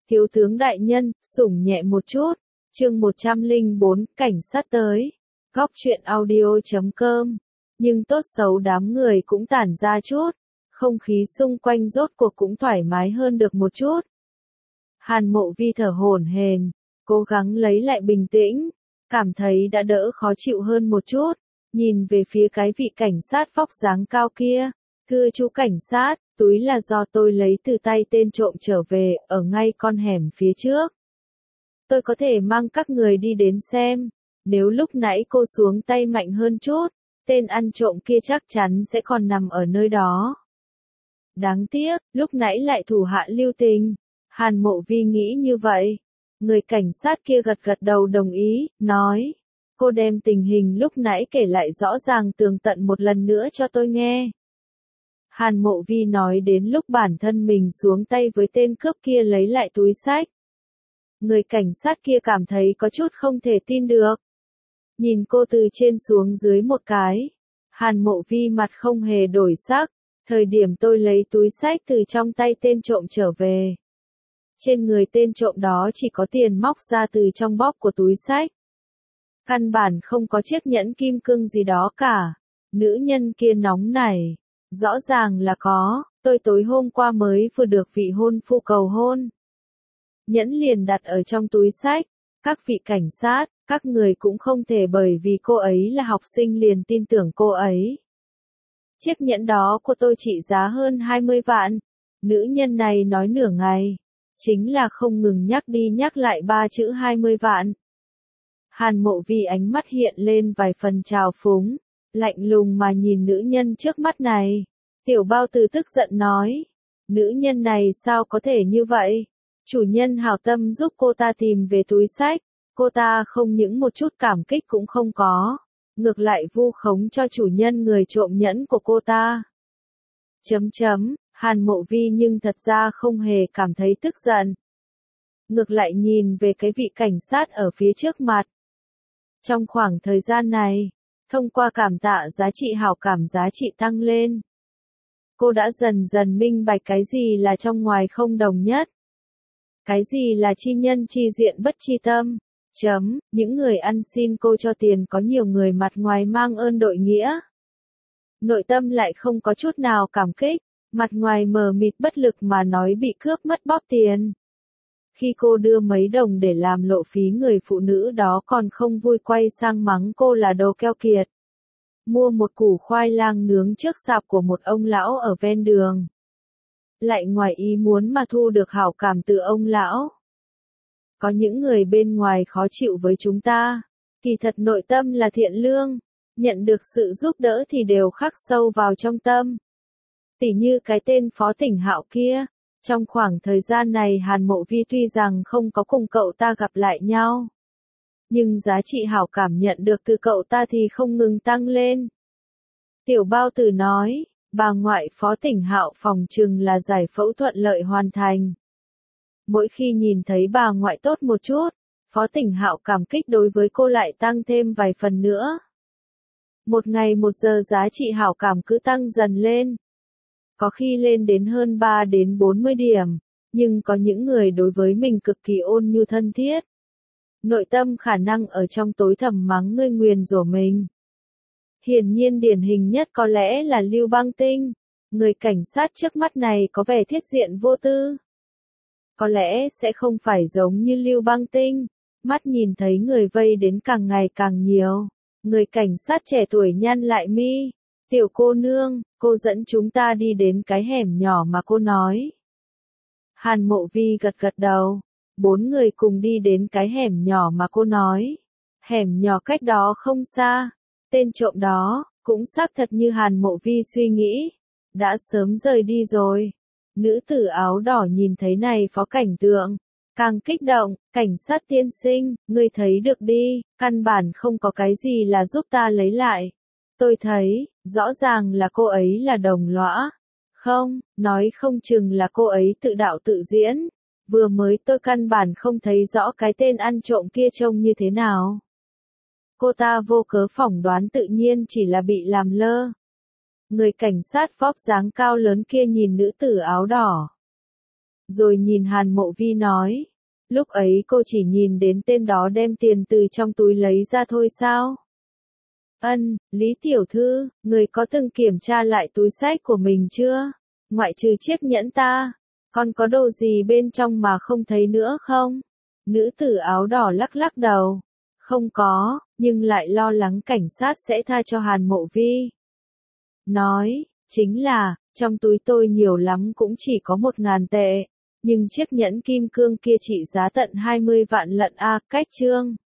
Thiếu tướng đại nhân, sủng nhẹ một chút. Chương 104, cảnh sát tới. Góc truyện audio.com. Nhưng tốt xấu đám người cũng tản ra chút. Không khí xung quanh rốt cuộc cũng thoải mái hơn được một chút. Hàn Mộ Vi thở hổn hển, cố gắng lấy lại bình tĩnh, cảm thấy đã đỡ khó chịu hơn một chút, nhìn về phía cái vị cảnh sát vóc dáng cao kia. Thưa chú cảnh sát, túi là do tôi lấy từ tay tên trộm trở về, ở ngay con hẻm phía trước. Tôi có thể mang các người đi đến xem, nếu lúc nãy cô xuống tay mạnh hơn chút, tên ăn trộm kia chắc chắn sẽ còn nằm ở nơi đó. Đáng tiếc, lúc nãy lại thủ hạ lưu tình. Hàn Mộ Vi nghĩ như vậy. Người cảnh sát kia gật gật đầu đồng ý, nói. Cô đem tình hình lúc nãy kể lại rõ ràng tường tận một lần nữa cho tôi nghe. Hàn Mộ Vi nói đến lúc bản thân mình xuống tay với tên cướp kia lấy lại túi xách. Người cảnh sát kia cảm thấy có chút không thể tin được. Nhìn cô từ trên xuống dưới một cái. Hàn Mộ Vi mặt không hề đổi sắc. Thời điểm tôi lấy túi xách từ trong tay tên trộm trở về. Trên người tên trộm đó chỉ có tiền móc ra từ trong bóp của túi xách. Căn bản không có chiếc nhẫn kim cương gì đó cả. Nữ nhân kia nóng nảy. Rõ ràng là có, tôi tối hôm qua mới vừa được vị hôn phu cầu hôn. Nhẫn liền đặt ở trong túi xách. Các vị cảnh sát, các người cũng không thể bởi vì cô ấy là học sinh liền tin tưởng cô ấy. Chiếc nhẫn đó của tôi trị giá hơn 20 vạn. Nữ nhân này nói nửa ngày. Chính là không ngừng nhắc đi nhắc lại ba chữ 20 vạn. Hàn Mộ Vi ánh mắt hiện lên vài phần trào phúng. Lạnh lùng mà nhìn nữ nhân trước mắt này. Tiểu Bao Tử tức giận nói. Nữ nhân này sao có thể như vậy? Chủ nhân hảo tâm giúp cô ta tìm về túi xách. Cô ta không những một chút cảm kích cũng không có. Ngược lại vu khống cho chủ nhân người trộm nhẫn của cô ta. Hàn Mộ Vi nhưng thật ra không hề cảm thấy tức giận. Ngược lại nhìn về cái vị cảnh sát ở phía trước mặt. Trong khoảng thời gian này, thông qua cảm tạ giá trị hảo cảm giá trị tăng lên. Cô đã dần dần minh bạch cái gì là trong ngoài không đồng nhất. Cái gì là chi nhân chi diện bất chi tâm. Những người ăn xin cô cho tiền có nhiều người mặt ngoài mang ơn đội nghĩa. Nội tâm lại không có chút nào cảm kích, mặt ngoài mờ mịt bất lực mà nói bị cướp mất bóp tiền. Khi cô đưa mấy đồng để làm lộ phí người phụ nữ đó còn không vui quay sang mắng cô là đồ keo kiệt. Mua một củ khoai lang nướng trước sạp của một ông lão ở ven đường. Lại ngoài ý muốn mà thu được hảo cảm từ ông lão. Có những người bên ngoài khó chịu với chúng ta, kỳ thật nội tâm là thiện lương, nhận được sự giúp đỡ thì đều khắc sâu vào trong tâm. Tỉ như cái tên Phó Tỉnh Hạo kia, trong khoảng thời gian này Hàn Mộ Vi tuy rằng không có cùng cậu ta gặp lại nhau, nhưng giá trị hảo cảm nhận được từ cậu ta thì không ngừng tăng lên. Tiểu Bao Tử nói, bà ngoại Phó Tỉnh Hạo phòng chừng là giải phẫu thuận lợi hoàn thành. Mỗi khi nhìn thấy bà ngoại tốt một chút, Phó Tỉnh Hạo cảm kích đối với cô lại tăng thêm vài phần nữa. Một ngày một giờ giá trị hảo cảm cứ tăng dần lên. Có khi lên đến hơn 3 đến 40 điểm, nhưng có những người đối với mình cực kỳ ôn nhu thân thiết. Nội tâm khả năng ở trong tối thầm mắng ngươi nguyền rủa mình. Hiển nhiên điển hình nhất có lẽ là Lưu Băng Tinh. Người cảnh sát trước mắt này có vẻ thiết diện vô tư. Có lẽ sẽ không phải giống như Lưu Băng Tinh, mắt nhìn thấy người vây đến càng ngày càng nhiều. Người cảnh sát trẻ tuổi nhăn lại mi. Tiểu cô nương, cô dẫn chúng ta đi đến cái hẻm nhỏ mà cô nói. Hàn Mộ Vi gật gật đầu. 4 người cùng đi đến cái hẻm nhỏ mà cô nói. Hẻm nhỏ cách đó không xa. Tên trộm đó, cũng xác thật như Hàn Mộ Vi suy nghĩ. Đã sớm rời đi rồi. Nữ tử áo đỏ nhìn thấy này phó cảnh tượng. Càng kích động, cảnh sát tiên sinh, ngươi thấy được đi, căn bản không có cái gì là giúp ta lấy lại. Tôi thấy, rõ ràng là cô ấy là đồng lõa. Không, nói không chừng là cô ấy tự đạo tự diễn. Vừa mới tôi căn bản không thấy rõ cái tên ăn trộm kia trông như thế nào. Cô ta vô cớ phỏng đoán tự nhiên chỉ là bị làm lơ. Người cảnh sát vóc dáng cao lớn kia nhìn nữ tử áo đỏ. Rồi nhìn Hàn Mộ Vi nói. Lúc ấy cô chỉ nhìn đến tên đó đem tiền từ trong túi lấy ra thôi sao? Ân, Lý tiểu thư, người có từng kiểm tra lại túi xách của mình chưa? Ngoại trừ chiếc nhẫn ta, còn có đồ gì bên trong mà không thấy nữa không? Nữ tử áo đỏ lắc lắc đầu. Không có, nhưng lại lo lắng cảnh sát sẽ tha cho Hàn Mộ Vi. Nói, chính là, trong túi tôi nhiều lắm cũng chỉ có 1.000 tệ. Nhưng chiếc nhẫn kim cương kia trị giá tận 20 vạn lận a, cách trương.